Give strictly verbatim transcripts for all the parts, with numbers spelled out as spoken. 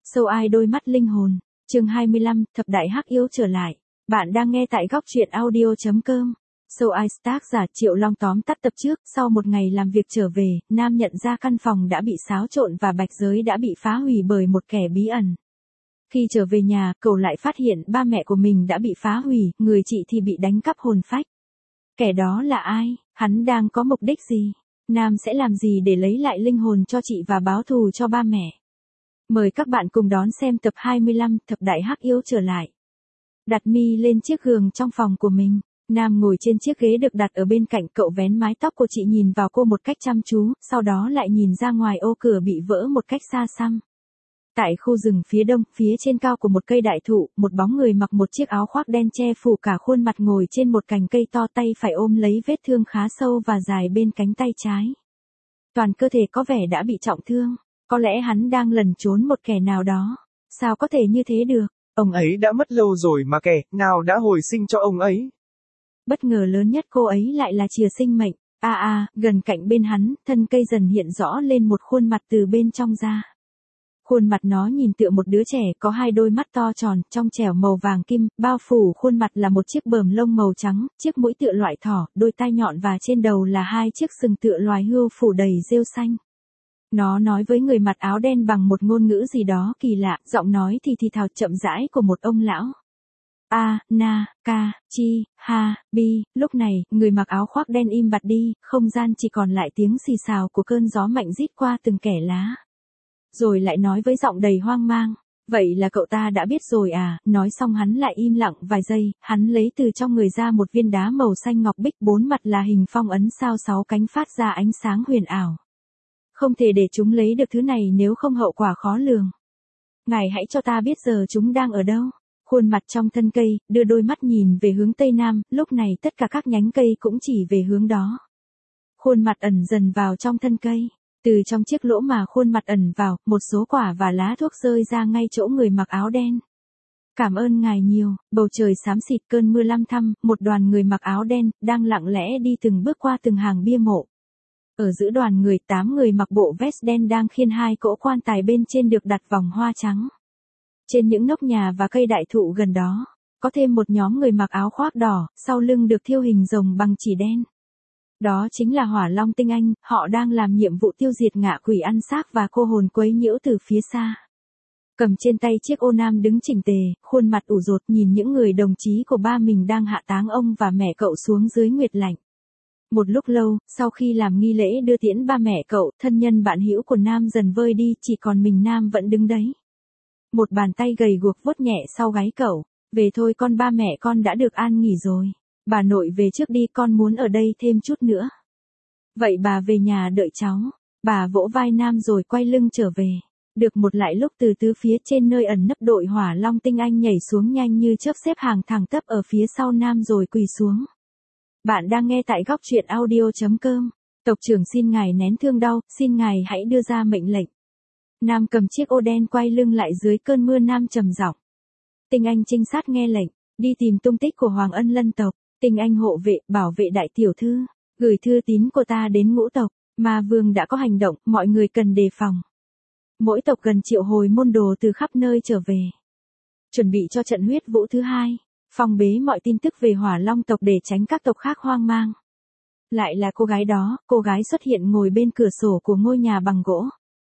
Sâu ai đôi mắt linh hồn. Chương hai mươi lăm, thập đại hắc yêu trở lại. Bạn đang nghe tại góc truyện audio chấm com. Sâu ai tác giả Triệu Long tóm tắt tập trước. Sau một ngày làm việc trở về, Nam nhận ra căn phòng đã bị xáo trộn và bạch giới đã bị phá hủy bởi một kẻ bí ẩn. Khi trở về nhà, cậu lại phát hiện ba mẹ của mình đã bị phá hủy, người chị thì bị đánh cắp hồn phách. Kẻ đó là ai? Hắn đang có mục đích gì? Nam sẽ làm gì để lấy lại linh hồn cho chị và báo thù cho ba mẹ? Mời các bạn cùng đón xem tập hai mươi lăm, thập đại hắc yêu trở lại. Đặt mi lên chiếc gương trong phòng của mình. Nam ngồi trên chiếc ghế được đặt ở bên cạnh, cậu vén mái tóc của chị nhìn vào cô một cách chăm chú, sau đó lại nhìn ra ngoài ô cửa bị vỡ một cách xa xăm. Tại khu rừng phía đông, phía trên cao của một cây đại thụ, một bóng người mặc một chiếc áo khoác đen che phủ cả khuôn mặt ngồi trên một cành cây to, tay phải ôm lấy vết thương khá sâu và dài bên cánh tay trái. Toàn cơ thể có vẻ đã bị trọng thương. Có lẽ hắn đang lẩn trốn một kẻ nào đó. Sao có thể như thế được? Ông ấy đã mất lâu rồi mà kẻ nào đã hồi sinh cho ông ấy. Bất ngờ lớn nhất cô ấy lại là chìa sinh mệnh. À à, gần cạnh bên hắn, thân cây dần hiện rõ lên một khuôn mặt từ bên trong ra. Khuôn mặt nó nhìn tựa một đứa trẻ, có hai đôi mắt to tròn, trong trẻo màu vàng kim, bao phủ khuôn mặt là một chiếc bờm lông màu trắng, chiếc mũi tựa loại thỏ, đôi tai nhọn và trên đầu là hai chiếc sừng tựa loài hươu phủ đầy rêu xanh. Nó nói với người mặc áo đen bằng một ngôn ngữ gì đó kỳ lạ, giọng nói thì thì thào chậm rãi của một ông lão. A, na, ka, chi, ha, bi, lúc này, người mặc áo khoác đen im bặt đi, không gian chỉ còn lại tiếng xì xào của cơn gió mạnh rít qua từng kẽ lá. Rồi lại nói với giọng đầy hoang mang. Vậy là cậu ta đã biết rồi à? Nói xong hắn lại im lặng vài giây, hắn lấy từ trong người ra một viên đá màu xanh ngọc bích, bốn mặt là hình phong ấn sao sáu cánh phát ra ánh sáng huyền ảo. Không thể để chúng lấy được thứ này nếu không hậu quả khó lường. Ngài hãy cho ta biết giờ chúng đang ở đâu. Khuôn mặt trong thân cây, đưa đôi mắt nhìn về hướng tây nam, lúc này tất cả các nhánh cây cũng chỉ về hướng đó. Khuôn mặt ẩn dần vào trong thân cây. Từ trong chiếc lỗ mà khuôn mặt ẩn vào, một số quả và lá thuốc rơi ra ngay chỗ người mặc áo đen. Cảm ơn ngài nhiều. Bầu trời xám xịt, cơn mưa lăm thăm, một đoàn người mặc áo đen, đang lặng lẽ đi từng bước qua từng hàng bia mộ. Ở giữa đoàn người, tám người mặc bộ vest đen đang khiêng hai cỗ quan tài, bên trên được đặt vòng hoa trắng. Trên những nóc nhà và cây đại thụ gần đó, có thêm một nhóm người mặc áo khoác đỏ, sau lưng được thêu hình rồng bằng chỉ đen. Đó chính là Hỏa Long Tinh Anh, họ đang làm nhiệm vụ tiêu diệt ngạ quỷ ăn xác và cô hồn quấy nhiễu từ phía xa. Cầm trên tay chiếc ô nam đứng chỉnh tề, khuôn mặt ủ rột nhìn những người đồng chí của ba mình đang hạ táng ông và mẹ cậu xuống dưới nguyệt lạnh. Một lúc lâu, sau khi làm nghi lễ đưa tiễn ba mẹ cậu, thân nhân bạn hữu của Nam dần vơi đi, chỉ còn mình Nam vẫn đứng đấy. Một bàn tay gầy guộc vuốt nhẹ sau gáy cậu. Về thôi con, ba mẹ con đã được an nghỉ rồi. Bà nội về trước đi, con muốn ở đây thêm chút nữa. Vậy bà về nhà đợi cháu. Bà vỗ vai Nam rồi quay lưng trở về. Được một lại lúc, từ tứ phía trên nơi ẩn nấp, đội Hỏa Long Tinh Anh nhảy xuống nhanh như chớp, xếp hàng thẳng tắp ở phía sau Nam rồi quỳ xuống. Bạn đang nghe tại góc truyện audio chấm com. Tộc trưởng xin ngài nén thương đau, xin ngài hãy đưa ra mệnh lệnh. Nam cầm chiếc ô đen quay lưng lại, dưới cơn mưa Nam trầm giọng. Tinh Anh trinh sát nghe lệnh, đi tìm tung tích của Hoàng Ân Lân tộc. Tinh Anh hộ vệ, bảo vệ đại tiểu thư, gửi thư tín của ta đến ngũ tộc. Ma vương đã có hành động, mọi người cần đề phòng. Mỗi tộc gần triệu hồi môn đồ từ khắp nơi trở về. Chuẩn bị cho trận huyết vũ thứ hai. Phong bế mọi tin tức về Hỏa Long tộc để tránh các tộc khác hoang mang. Lại là cô gái đó, cô gái xuất hiện ngồi bên cửa sổ của ngôi nhà bằng gỗ.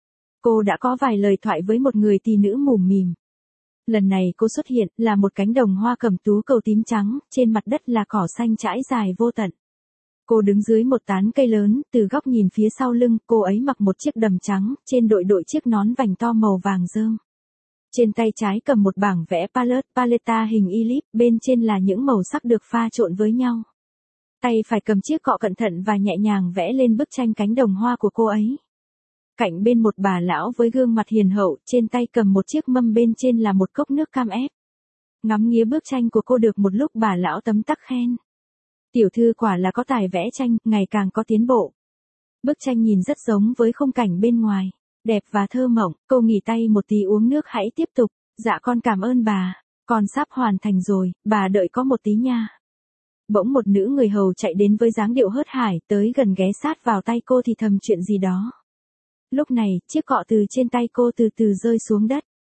Cô đã có vài lời thoại với một người tỷ nữ mùm mìm. Lần này cô xuất hiện là một cánh đồng hoa cẩm tú cầu tím trắng, trên mặt đất là cỏ xanh trải dài vô tận. Cô đứng dưới một tán cây lớn, từ góc nhìn phía sau lưng, cô ấy mặc một chiếc đầm trắng, trên đội đội chiếc nón vành to màu vàng rơm. Trên tay trái cầm một bảng vẽ palette paleta hình elip, bên trên là những màu sắc được pha trộn với nhau. Tay phải cầm chiếc cọ cẩn thận và nhẹ nhàng vẽ lên bức tranh cánh đồng hoa của cô ấy. Cạnh bên một bà lão với gương mặt hiền hậu, trên tay cầm một chiếc mâm, bên trên là một cốc nước cam ép. Ngắm nghía bức tranh của cô được một lúc, bà lão tấm tắc khen. Tiểu thư quả là có tài vẽ tranh, ngày càng có tiến bộ. Bức tranh nhìn rất giống với khung cảnh bên ngoài. Đẹp và thơ mộng. Cô nghỉ tay một tí uống nước, hãy tiếp tục. Dạ con cảm ơn bà. Con sắp hoàn thành rồi, bà đợi có một tí nha. Bỗng một nữ người hầu chạy đến với dáng điệu hớt hải, tới gần ghé sát vào tay cô thì thầm chuyện gì đó. Lúc này, chiếc cọ từ trên tay cô từ từ rơi xuống đất.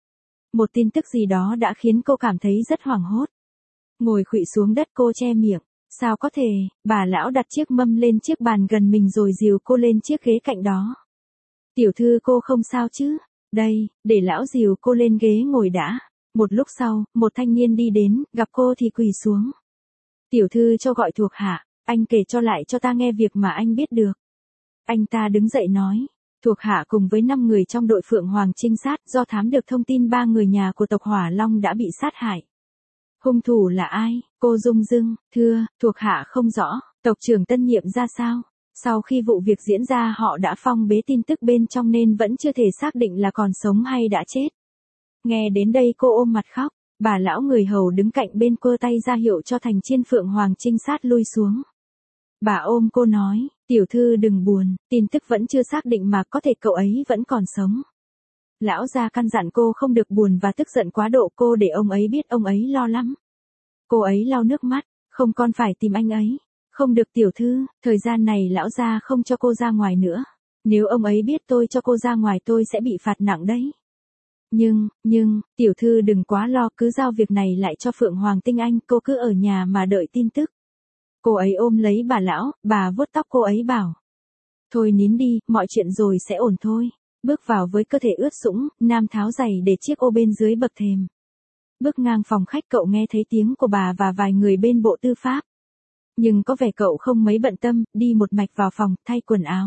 Một tin tức gì đó đã khiến cô cảm thấy rất hoảng hốt. Ngồi khuỵu xuống đất cô che miệng. Sao có thể, bà lão đặt chiếc mâm lên chiếc bàn gần mình rồi dìu cô lên chiếc ghế cạnh đó. Tiểu thư cô không sao chứ? Đây, để lão dìu cô lên ghế ngồi đã. Một lúc sau, một thanh niên đi đến, gặp cô thì quỳ xuống. Tiểu thư cho gọi thuộc hạ, anh kể cho lại cho ta nghe việc mà anh biết được. Anh ta đứng dậy nói. Thuộc hạ cùng với năm người trong đội Phượng Hoàng trinh sát do thám được thông tin ba người nhà của tộc Hỏa Long đã bị sát hại. Hung thủ là ai? Cô rung rưng, thưa, thuộc hạ không rõ, tộc trưởng tân nhiệm ra sao? Sau khi vụ việc diễn ra họ đã phong bế tin tức bên trong nên vẫn chưa thể xác định là còn sống hay đã chết. Nghe đến đây cô ôm mặt khóc, bà lão người hầu đứng cạnh bên cô tay ra hiệu cho thành chiên Phượng Hoàng trinh sát lui xuống. Bà ôm cô nói, tiểu thư đừng buồn, tin tức vẫn chưa xác định mà có thể cậu ấy vẫn còn sống. Lão gia căn dặn cô không được buồn và tức giận quá độ cô để ông ấy biết ông ấy lo lắm. Cô ấy lau nước mắt, không con phải tìm anh ấy. Không được tiểu thư, thời gian này lão gia không cho cô ra ngoài nữa. Nếu ông ấy biết tôi cho cô ra ngoài tôi sẽ bị phạt nặng đấy. Nhưng, nhưng, tiểu thư đừng quá lo cứ giao việc này lại cho Phượng Hoàng Tinh Anh, cô cứ ở nhà mà đợi tin tức. Cô ấy ôm lấy bà lão, bà vuốt tóc cô ấy bảo. Thôi nín đi, mọi chuyện rồi sẽ ổn thôi. Bước vào với cơ thể ướt sũng, Nam tháo giày để chiếc ô bên dưới bậc thềm. Bước ngang phòng khách cậu nghe thấy tiếng của bà và vài người bên bộ tư pháp. Nhưng có vẻ cậu không mấy bận tâm, đi một mạch vào phòng, thay quần áo.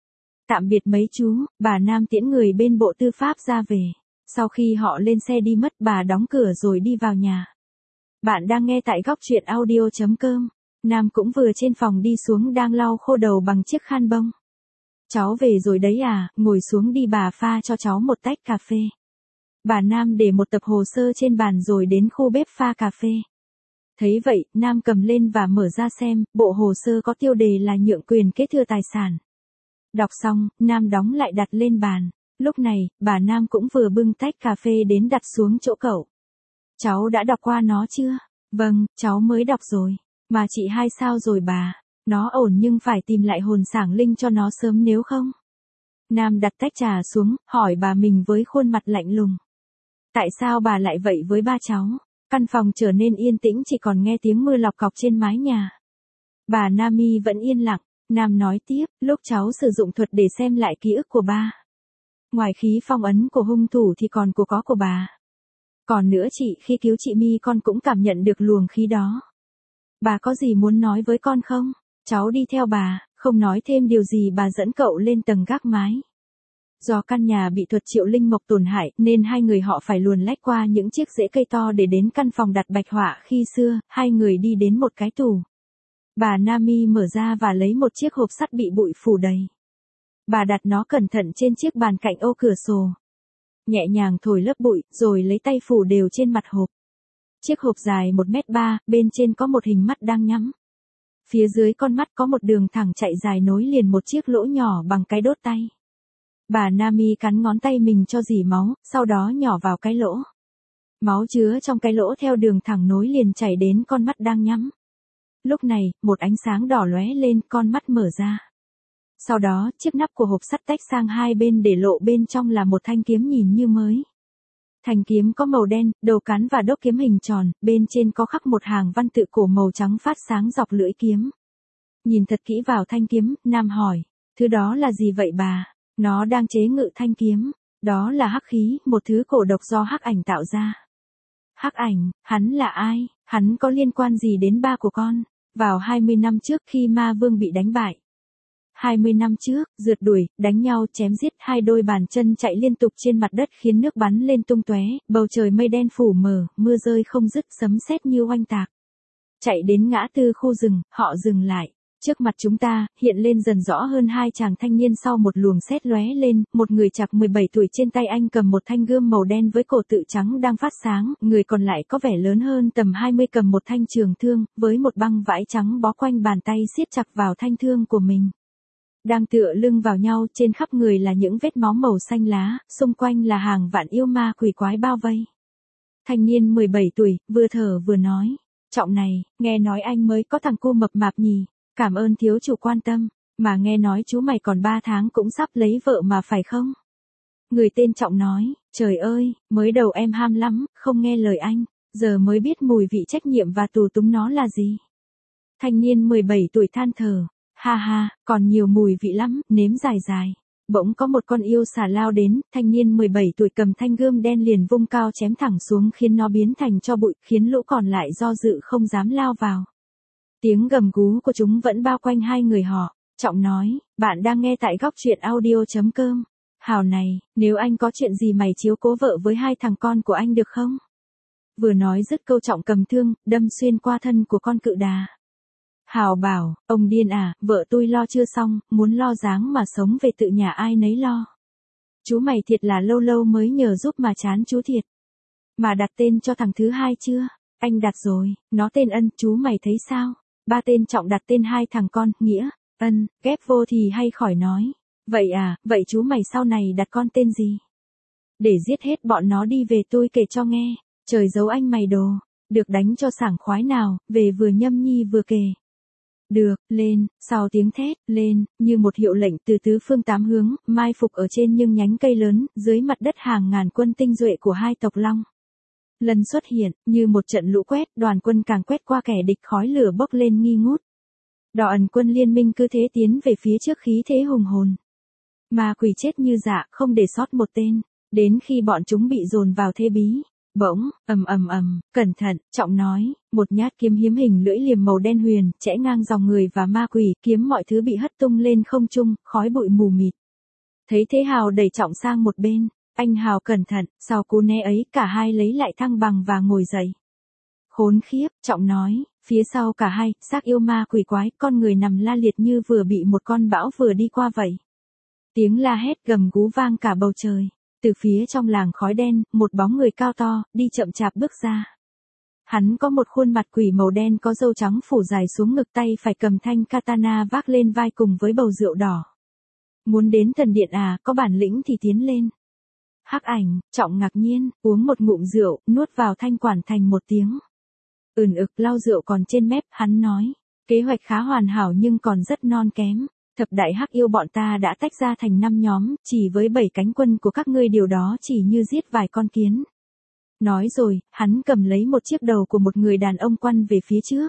Tạm biệt mấy chú, bà Nam tiễn người bên bộ tư pháp ra về. Sau khi họ lên xe đi mất bà đóng cửa rồi đi vào nhà. Bạn đang nghe tại góc truyện audio chấm com. Nam cũng vừa trên phòng đi xuống đang lau khô đầu bằng chiếc khăn bông. Cháu về rồi đấy à, ngồi xuống đi bà pha cho cháu một tách cà phê. Bà Nam để một tập hồ sơ trên bàn rồi đến khu bếp pha cà phê. Thấy vậy, Nam cầm lên và mở ra xem, bộ hồ sơ có tiêu đề là nhượng quyền kế thừa tài sản. Đọc xong, Nam đóng lại đặt lên bàn. Lúc này, bà Nam cũng vừa bưng tách cà phê đến đặt xuống chỗ cậu. Cháu đã đọc qua nó chưa? Vâng, cháu mới đọc rồi. Mà chị hai sao rồi bà? Nó ổn nhưng phải tìm lại hồn sảng linh cho nó sớm nếu không. Nam đặt tách trà xuống, hỏi bà mình với khuôn mặt lạnh lùng. Tại sao bà lại vậy với ba cháu? Căn phòng trở nên yên tĩnh chỉ còn nghe tiếng mưa lọc cọc trên mái nhà. Bà Nami vẫn yên lặng. Nam nói tiếp, lúc cháu sử dụng thuật để xem lại ký ức của ba. Ngoài khí phong ấn của hung thủ thì còn của có của bà. Còn nữa chị, khi cứu chị My con cũng cảm nhận được luồng khí đó. Bà có gì muốn nói với con không? Cháu đi theo bà, không nói thêm điều gì bà dẫn cậu lên tầng gác mái. Do căn nhà bị thuật triệu linh mộc tổn hại nên hai người họ phải luồn lách qua những chiếc rễ cây to để đến căn phòng đặt bạch họa khi xưa, hai người đi đến một cái tủ. Bà Nami mở ra và lấy một chiếc hộp sắt bị bụi phủ đầy. Bà đặt nó cẩn thận trên chiếc bàn cạnh ô cửa sổ. Nhẹ nhàng thổi lớp bụi, rồi lấy tay phủ đều trên mặt hộp. Chiếc hộp dài một mét ba, bên trên có một hình mắt đang nhắm. Phía dưới con mắt có một đường thẳng chạy dài nối liền một chiếc lỗ nhỏ bằng cái đốt tay. Bà Nami cắn ngón tay mình cho rỉ máu, sau đó nhỏ vào cái lỗ. Máu chứa trong cái lỗ theo đường thẳng nối liền chảy đến con mắt đang nhắm. Lúc này, một ánh sáng đỏ lóe lên, con mắt mở ra. Sau đó, chiếc nắp của hộp sắt tách sang hai bên để lộ bên trong là một thanh kiếm nhìn như mới. Thanh kiếm có màu đen, đầu cán và đốc kiếm hình tròn, bên trên có khắc một hàng văn tự cổ màu trắng phát sáng dọc lưỡi kiếm. Nhìn thật kỹ vào thanh kiếm, Nam hỏi, thứ đó là gì vậy bà? Nó đang chế ngự thanh kiếm. Đó là hắc khí, một thứ cổ độc do hắc ảnh tạo ra. Hắc ảnh, hắn là ai? Hắn có liên quan gì đến ba của con? Vào hai mươi năm trước khi ma vương bị đánh bại. hai mươi năm trước, rượt đuổi, đánh nhau, chém giết, hai đôi bàn chân chạy liên tục trên mặt đất khiến nước bắn lên tung tóe, bầu trời mây đen phủ mờ, mưa rơi không dứt, sấm sét như oanh tạc. Chạy đến ngã tư khu rừng, họ dừng lại. Trước mặt chúng ta, hiện lên dần rõ hơn hai chàng thanh niên sau một luồng sét lóe lên, một người chạc mười bảy tuổi trên tay anh cầm một thanh gươm màu đen với cổ tự trắng đang phát sáng, người còn lại có vẻ lớn hơn tầm hai mươi cầm một thanh trường thương, với một băng vải trắng bó quanh bàn tay siết chặt vào thanh thương của mình. Đang tựa lưng vào nhau, trên khắp người là những vết máu màu xanh lá, xung quanh là hàng vạn yêu ma quỷ quái bao vây. Thanh niên mười bảy tuổi, vừa thở vừa nói, Trọng này, nghe nói anh mới có thằng cu mập mạp nhỉ. Cảm ơn thiếu chủ quan tâm, mà nghe nói chú mày còn ba tháng cũng sắp lấy vợ mà phải không? Người tên Trọng nói, trời ơi, mới đầu em ham lắm, không nghe lời anh, giờ mới biết mùi vị trách nhiệm và tù túng nó là gì. Thanh niên mười bảy tuổi than thở, ha ha, còn nhiều mùi vị lắm, nếm dài dài. Bỗng có một con yêu xà lao đến, thanh niên mười bảy tuổi cầm thanh gươm đen liền vung cao chém thẳng xuống khiến nó biến thành tro bụi, khiến lũ còn lại do dự không dám lao vào. Tiếng gầm gú của chúng vẫn bao quanh hai người họ. Trọng nói, bạn đang nghe tại góc truyện audio.com. Hào này, nếu anh có chuyện gì mày chiếu cố vợ với hai thằng con của anh được không? Vừa nói dứt câu Trọng cầm thương, đâm xuyên qua thân của con cự đà. Hào bảo, ông điên à, vợ tôi lo chưa xong, muốn lo dáng mà sống về tự nhà ai nấy lo. Chú mày thiệt là lâu lâu mới nhờ giúp mà chán chú thiệt. Mà đặt tên cho thằng thứ hai chưa? Anh đặt rồi, nó tên Ân, chú mày thấy sao? Ba tên Trọng đặt tên hai thằng con, Nghĩa, Ân, ghép vô thì hay khỏi nói. Vậy à, vậy chú mày sau này đặt con tên gì? Để giết hết bọn nó đi về tôi kể cho nghe, trời giấu anh mày đồ, được đánh cho sảng khoái nào, về vừa nhâm nhi vừa kể. Được, lên, sau tiếng thét, lên, như một hiệu lệnh từ tứ phương tám hướng, mai phục ở trên những nhánh cây lớn, dưới mặt đất hàng ngàn quân tinh duệ của hai tộc Long. Lần xuất hiện, như một trận lũ quét, đoàn quân càng quét qua kẻ địch, khói lửa bốc lên nghi ngút. Đỏ ẩn quân liên minh cứ thế tiến về phía trước khí thế hùng hồn. Ma quỷ chết như dạ, không để sót một tên, đến khi bọn chúng bị dồn vào thế bí. Bỗng, ầm ầm ầm, cẩn thận, Trọng nói, một nhát kiếm hiếm hình lưỡi liềm màu đen huyền, chẽ ngang dòng người và ma quỷ, kiếm mọi thứ bị hất tung lên không trung, khói bụi mù mịt. Thấy thế Hào đẩy Trọng sang một bên, anh Hào cẩn thận, sau cú né ấy cả hai lấy lại thăng bằng và ngồi dậy. Khốn khiếp, Trọng nói, phía sau cả hai, xác yêu ma quỷ quái, con người nằm la liệt như vừa bị một con bão vừa đi qua vậy. Tiếng la hét gầm gú vang cả bầu trời. Từ phía trong làng khói đen, một bóng người cao to, đi chậm chạp bước ra. Hắn có một khuôn mặt quỷ màu đen có râu trắng phủ dài xuống ngực, tay phải cầm thanh katana vác lên vai cùng với bầu rượu đỏ. Muốn đến thần điện à, có bản lĩnh thì tiến lên. Hắc Ảnh, Trọng ngạc nhiên, uống một ngụm rượu, nuốt vào thanh quản thành một tiếng. Ừn ực lau rượu còn trên mép, hắn nói, kế hoạch khá hoàn hảo nhưng còn rất non kém. Thập đại hắc yêu bọn ta đã tách ra thành năm nhóm, chỉ với bảy cánh quân của các ngươi điều đó chỉ như giết vài con kiến. Nói rồi, hắn cầm lấy một chiếc đầu của một người đàn ông quăn về phía trước.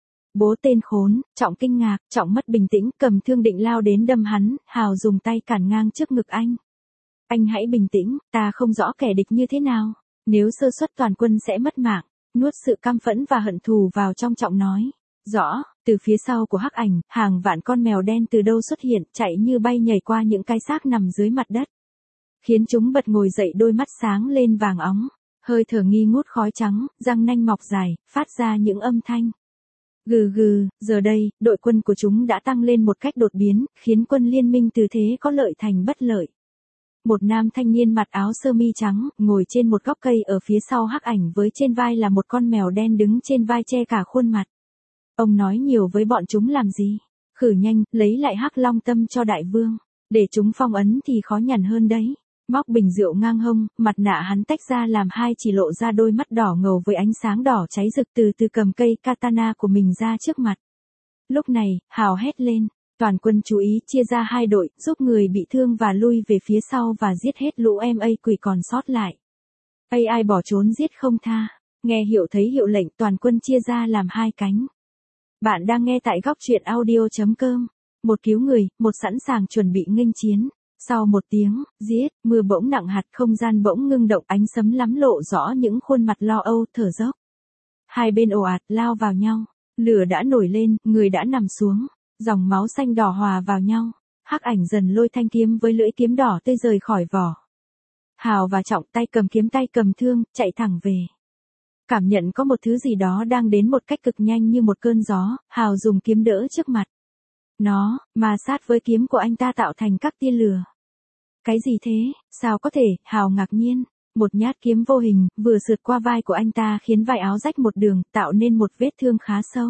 Bố tên khốn, Trọng kinh ngạc, Trọng mất bình tĩnh, cầm thương định lao đến đâm hắn, Hào dùng tay cản ngang trước ngực anh. Anh hãy bình tĩnh, ta không rõ kẻ địch như thế nào, nếu sơ suất toàn quân sẽ mất mạng. Nuốt sự căm phẫn và hận thù vào trong, Trọng nói. Rõ, từ phía sau của Hắc Ảnh, hàng vạn con mèo đen từ đâu xuất hiện, chạy như bay nhảy qua những cái xác nằm dưới mặt đất. Khiến chúng bật ngồi dậy, đôi mắt sáng lên vàng óng, hơi thở nghi ngút khói trắng, răng nanh mọc dài, phát ra những âm thanh. Gừ gừ, giờ đây, đội quân của chúng đã tăng lên một cách đột biến, khiến quân liên minh từ thế có lợi thành bất lợi. Một nam thanh niên mặc áo sơ mi trắng, ngồi trên một gốc cây ở phía sau Hắc Ảnh, với trên vai là một con mèo đen đứng trên vai che cả khuôn mặt. Ông nói nhiều với bọn chúng làm gì? Khử nhanh, lấy lại Hắc Long tâm cho đại vương. Để chúng phong ấn thì khó nhằn hơn đấy. Móc bình rượu ngang hông, mặt nạ hắn tách ra làm hai, chỉ lộ ra đôi mắt đỏ ngầu với ánh sáng đỏ cháy rực, từ từ cầm cây katana của mình ra trước mặt. Lúc này, Hào hét lên. Toàn quân chú ý, chia ra hai đội, giúp người bị thương và lui về phía sau và giết hết lũ em a quỷ còn sót lại. a i bỏ trốn giết không tha. Nghe hiệu thấy hiệu lệnh, toàn quân chia ra làm hai cánh. Bạn đang nghe tại góc truyện audio.com. Một cứu người, một sẵn sàng chuẩn bị nghênh chiến. Sau một tiếng, giết, mưa bỗng nặng hạt, không gian bỗng ngưng động, ánh sấm lắm lộ rõ những khuôn mặt lo âu, thở dốc. Hai bên ồ ạt, lao vào nhau. Lửa đã nổi lên, người đã nằm xuống. Dòng máu xanh đỏ hòa vào nhau. Hắc Ảnh dần lôi thanh kiếm với lưỡi kiếm đỏ tươi rời khỏi vỏ. Hào và Trọng tay cầm kiếm tay cầm thương, chạy thẳng về. Cảm nhận có một thứ gì đó đang đến một cách cực nhanh như một cơn gió, Hào dùng kiếm đỡ trước mặt. Nó, ma sát với kiếm của anh ta tạo thành các tia lửa. Cái gì thế, sao có thể, Hào ngạc nhiên. Một nhát kiếm vô hình, vừa sượt qua vai của anh ta khiến vai áo rách một đường, tạo nên một vết thương khá sâu.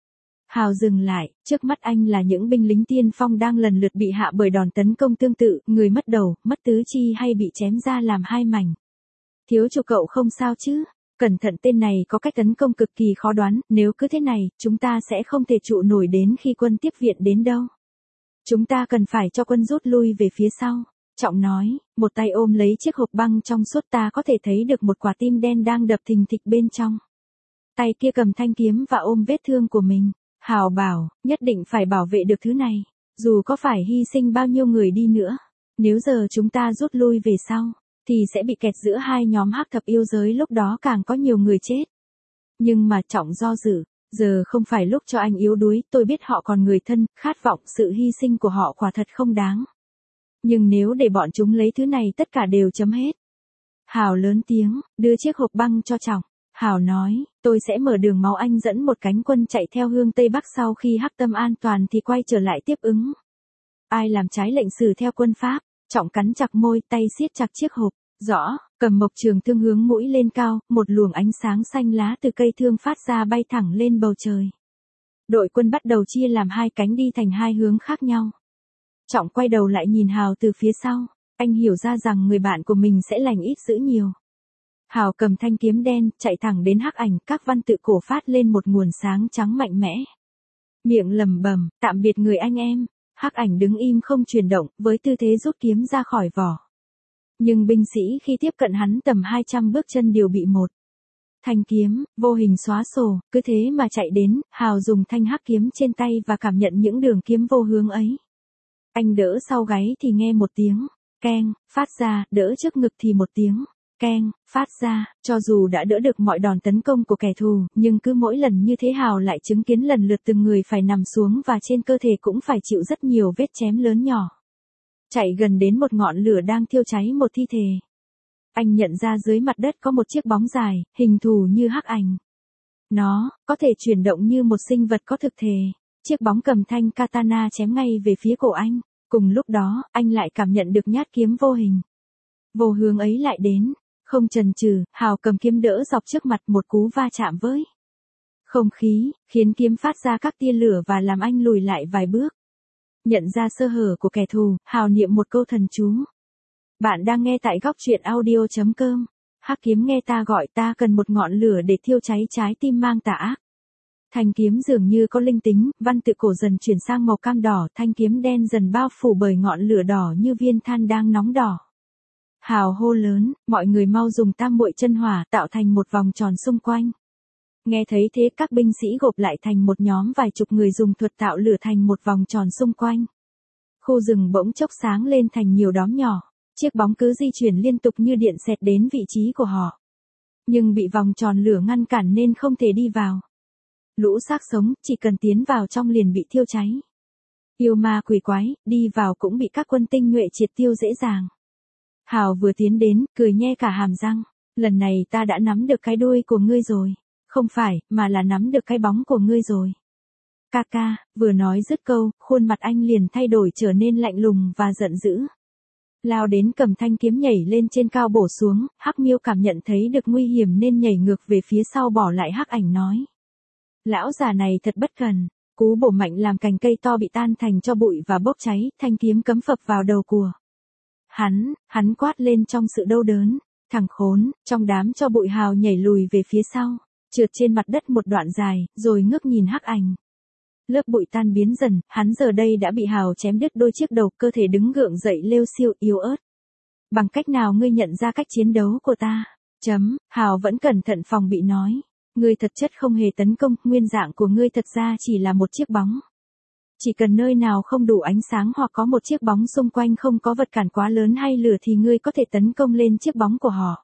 Hào dừng lại, trước mắt anh là những binh lính tiên phong đang lần lượt bị hạ bởi đòn tấn công tương tự, người mất đầu, mất tứ chi hay bị chém ra làm hai mảnh. Thiếu chủ cậu không sao chứ? Cẩn thận, tên này có cách tấn công cực kỳ khó đoán, nếu cứ thế này, chúng ta sẽ không thể trụ nổi đến khi quân tiếp viện đến đâu. Chúng ta cần phải cho quân rút lui về phía sau. Trọng nói, một tay ôm lấy chiếc hộp băng trong suốt, ta có thể thấy được một quả tim đen đang đập thình thịch bên trong. Tay kia cầm thanh kiếm và ôm vết thương của mình. Hào bảo, nhất định phải bảo vệ được thứ này, dù có phải hy sinh bao nhiêu người đi nữa. Nếu giờ chúng ta rút lui về sau, thì sẽ bị kẹt giữa hai nhóm hắc thập yêu giới, lúc đó càng có nhiều người chết. Nhưng mà Trọng do dự, giờ không phải lúc cho anh yếu đuối, tôi biết họ còn người thân, khát vọng sự hy sinh của họ quả thật không đáng. Nhưng nếu để bọn chúng lấy thứ này tất cả đều chấm hết. Hào lớn tiếng, đưa chiếc hộp băng cho Trọng. Hào nói, tôi sẽ mở đường máu, anh dẫn một cánh quân chạy theo hướng Tây Bắc, sau khi Hắc Tâm an toàn thì quay trở lại tiếp ứng. Ai làm trái lệnh xử theo quân Pháp. Trọng cắn chặt môi, tay siết chặt chiếc hộp. Rõ, cầm mộc trường thương hướng mũi lên cao, một luồng ánh sáng xanh lá từ cây thương phát ra bay thẳng lên bầu trời. Đội quân bắt đầu chia làm hai cánh đi thành hai hướng khác nhau. Trọng quay đầu lại nhìn Hào từ phía sau, anh hiểu ra rằng người bạn của mình sẽ lành ít dữ nhiều. Hào cầm thanh kiếm đen, chạy thẳng đến hắc ảnh, các văn tự cổ phát lên một nguồn sáng trắng mạnh mẽ. Miệng lẩm bẩm, tạm biệt người anh em. Hắc ảnh đứng im không chuyển động, với tư thế rút kiếm ra khỏi vỏ. Nhưng binh sĩ khi tiếp cận hắn tầm hai trăm bước chân đều bị một thanh kiếm vô hình xóa sổ, cứ thế mà chạy đến. Hào dùng thanh hắc kiếm trên tay và cảm nhận những đường kiếm vô hướng ấy. Anh đỡ sau gáy thì nghe một tiếng keng phát ra, đỡ trước ngực thì một tiếng keng phát ra. Cho dù đã đỡ được mọi đòn tấn công của kẻ thù, nhưng cứ mỗi lần như thế Hào lại chứng kiến lần lượt từng người phải nằm xuống, và trên cơ thể cũng phải chịu rất nhiều vết chém lớn nhỏ. Chạy gần đến một ngọn lửa đang thiêu cháy một thi thể. Anh nhận ra dưới mặt đất có một chiếc bóng dài, hình thù như hắc ảnh. Nó có thể chuyển động như một sinh vật có thực thể. Chiếc bóng cầm thanh katana chém ngay về phía cổ anh. Cùng lúc đó, anh lại cảm nhận được nhát kiếm vô hình, vô hướng ấy lại đến. Không chần chừ, Hào cầm kiếm đỡ dọc trước mặt, một cú va chạm với không khí, khiến kiếm phát ra các tia lửa và làm anh lùi lại vài bước. Nhận ra sơ hở của kẻ thù, Hào niệm một câu thần chú. Bạn đang nghe tại góc truyện audio chấm com. Hắc kiếm nghe ta gọi, ta cần một ngọn lửa để thiêu cháy trái tim mang tà ác. Thanh kiếm dường như có linh tính, văn tự cổ dần chuyển sang màu cam đỏ, thanh kiếm đen dần bao phủ bởi ngọn lửa đỏ như viên than đang nóng đỏ. Hào hô lớn, mọi người mau dùng tam muội chân hỏa tạo thành một vòng tròn xung quanh. Nghe thấy thế, các binh sĩ gộp lại thành một nhóm vài chục người dùng thuật tạo lửa thành một vòng tròn xung quanh. Khu rừng bỗng chốc sáng lên thành nhiều đóm nhỏ, chiếc bóng cứ di chuyển liên tục như điện xẹt đến vị trí của họ. Nhưng bị vòng tròn lửa ngăn cản nên không thể đi vào. Lũ xác sống, chỉ cần tiến vào trong liền bị thiêu cháy. Yêu ma quỷ quái, đi vào cũng bị các quân tinh nhuệ triệt tiêu dễ dàng. Hào vừa tiến đến, cười nhe cả hàm răng. Lần này ta đã nắm được cái đuôi của ngươi rồi. Không phải, mà là nắm được cái bóng của ngươi rồi. Ca ca, vừa nói dứt câu, khuôn mặt anh liền thay đổi trở nên lạnh lùng và giận dữ. Lao đến cầm thanh kiếm nhảy lên trên cao bổ xuống. Hắc Miêu cảm nhận thấy được nguy hiểm nên nhảy ngược về phía sau, bỏ lại hắc ảnh nói. Lão già này thật bất cần. Cú bổ mạnh làm cành cây to bị tan thành tro bụi và bốc cháy, thanh kiếm cắm phập vào đầu của hắn. Hắn quát lên trong sự đau đớn. Thằng khốn. Trong đám tro bụi, Hào nhảy lùi về phía sau, trượt trên mặt đất một đoạn dài, rồi ngước nhìn hắc ảnh. Lớp bụi tan biến dần, hắn giờ đây đã bị Hào chém đứt đôi chiếc đầu, cơ thể đứng gượng dậy lêu xiêu yếu ớt. Bằng cách nào ngươi nhận ra cách chiến đấu của ta? Chấm, Hào vẫn cẩn thận phòng bị nói. Ngươi thật chất không hề tấn công, nguyên dạng của ngươi thật ra chỉ là một chiếc bóng. Chỉ cần nơi nào không đủ ánh sáng hoặc có một chiếc bóng xung quanh không có vật cản quá lớn hay lửa thì ngươi có thể tấn công lên chiếc bóng của họ.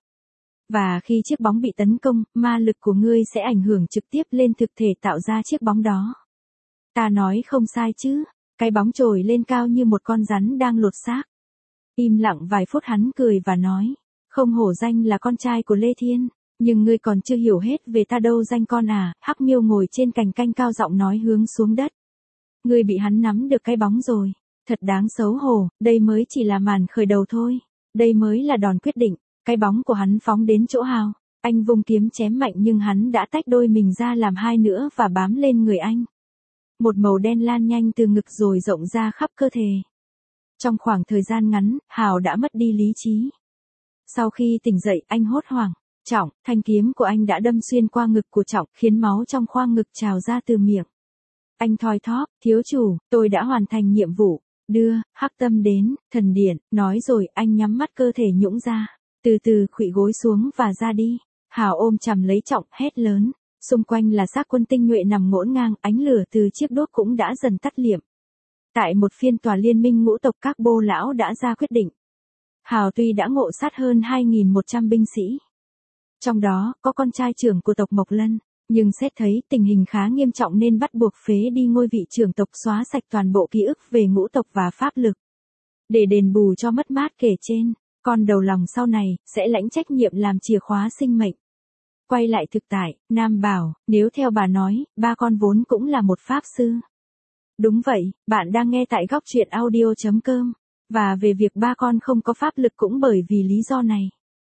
Và khi chiếc bóng bị tấn công, ma lực của ngươi sẽ ảnh hưởng trực tiếp lên thực thể tạo ra chiếc bóng đó. Ta nói không sai chứ? Cái bóng trồi lên cao như một con rắn đang lột xác. Im lặng vài phút, hắn cười và nói. Không hổ danh là con trai của Lê Thiên. Nhưng ngươi còn chưa hiểu hết về ta đâu danh con à. Hắc Miêu ngồi trên cành canh cao giọng nói hướng xuống đất. Ngươi bị hắn nắm được cái bóng rồi. Thật đáng xấu hổ, đây mới chỉ là màn khởi đầu thôi. Đây mới là đòn quyết định. Cái bóng của hắn phóng đến chỗ Hào. Anh vung kiếm chém mạnh nhưng hắn đã tách đôi mình ra làm hai nữa và bám lên người anh. Một màu đen lan nhanh từ ngực rồi rộng ra khắp cơ thể. Trong khoảng thời gian ngắn, Hào đã mất đi lý trí. Sau khi tỉnh dậy, anh hốt hoảng. Trọng, thanh kiếm của anh đã đâm xuyên qua ngực của Trọng, khiến máu trong khoang ngực trào ra từ miệng. Anh thoi thóp, thiếu chủ, tôi đã hoàn thành nhiệm vụ. đưa, hắc tâm đến, thần điện, nói rồi anh nhắm mắt cơ thể nhũng ra, từ từ khuỵu gối xuống và ra đi. Hào ôm chầm lấy Trọng, hét lớn. Xung quanh là xác quân tinh nhuệ nằm ngổn ngang, ánh lửa từ chiếc đuốc cũng đã dần tắt liệm. Tại một phiên tòa liên minh ngũ tộc các bô lão đã ra quyết định. Hào tuy đã ngộ sát hơn hai nghìn một trăm binh sĩ. Trong đó, có con trai trưởng của tộc Mộc Lân, nhưng xét thấy tình hình khá nghiêm trọng nên bắt buộc phế đi ngôi vị trưởng tộc, xóa sạch toàn bộ ký ức về ngũ tộc và pháp lực. Để đền bù cho mất mát kể trên, con đầu lòng sau này, sẽ lãnh trách nhiệm làm chìa khóa sinh mệnh. Quay lại thực tại, Nam bảo, nếu theo bà nói, ba con vốn cũng là một pháp sư. Đúng vậy, bạn đang nghe tại góc truyện audio chấm com, và về việc ba con không có pháp lực cũng bởi vì lý do này.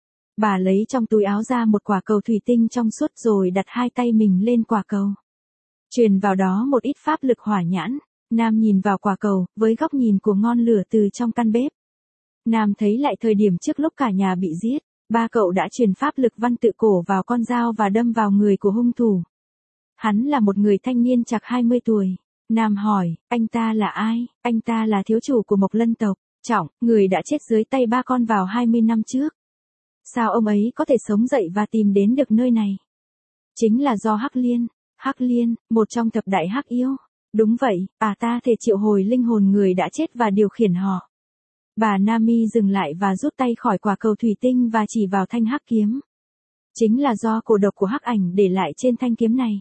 Bà lấy trong túi áo ra một quả cầu thủy tinh trong suốt rồi đặt hai tay mình lên quả cầu. Truyền vào đó một ít pháp lực hỏa nhãn, Nam nhìn vào quả cầu, với góc nhìn của ngọn lửa từ trong căn bếp. Nam thấy lại thời điểm trước lúc cả nhà bị giết. Ba cậu đã truyền pháp lực văn tự cổ vào con dao và đâm vào người của hung thủ. Hắn là một người thanh niên chạc hai mươi tuổi. Nam hỏi, anh ta là ai? Anh ta là thiếu chủ của Mộc Lân tộc, Trọng, người đã chết dưới tay ba con vào hai mươi năm trước. Sao ông ấy có thể sống dậy và tìm đến được nơi này? Chính là do Hắc Liên. Hắc Liên, một trong thập đại hắc yêu. Đúng vậy, bà ta thể triệu hồi linh hồn người đã chết và điều khiển họ. Bà Nami dừng lại và rút tay khỏi quả cầu thủy tinh và chỉ vào thanh hắc kiếm. Chính là do cổ độc của hắc ảnh để lại trên thanh kiếm này.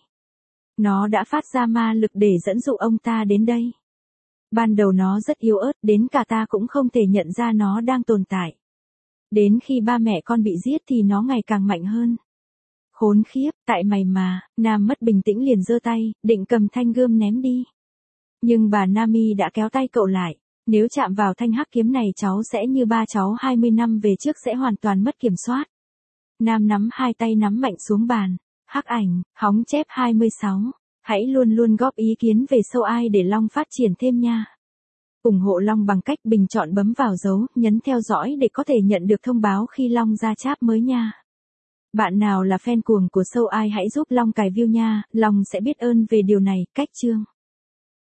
Nó đã phát ra ma lực để dẫn dụ ông ta đến đây. Ban đầu nó rất yếu ớt, đến cả ta cũng không thể nhận ra nó đang tồn tại. Đến khi ba mẹ con bị giết thì nó ngày càng mạnh hơn. Khốn khiếp, tại mày mà. Nam mất bình tĩnh liền giơ tay, định cầm thanh gươm ném đi. Nhưng bà Nami đã kéo tay cậu lại. Nếu chạm vào thanh hắc kiếm này cháu sẽ như ba cháu hai mươi năm về trước, sẽ hoàn toàn mất kiểm soát. Nam nắm hai tay nắm mạnh xuống bàn. Hắc ảnh, hóng chép hai mươi sáu. Hãy luôn luôn góp ý kiến về show ai để Long phát triển thêm nha. ủng hộ Long bằng cách bình chọn bấm vào dấu, nhấn theo dõi để có thể nhận được thông báo khi Long ra chap mới nha. Bạn nào là fan cuồng của show ai hãy giúp Long cài view nha, Long sẽ biết ơn về điều này. Cách chương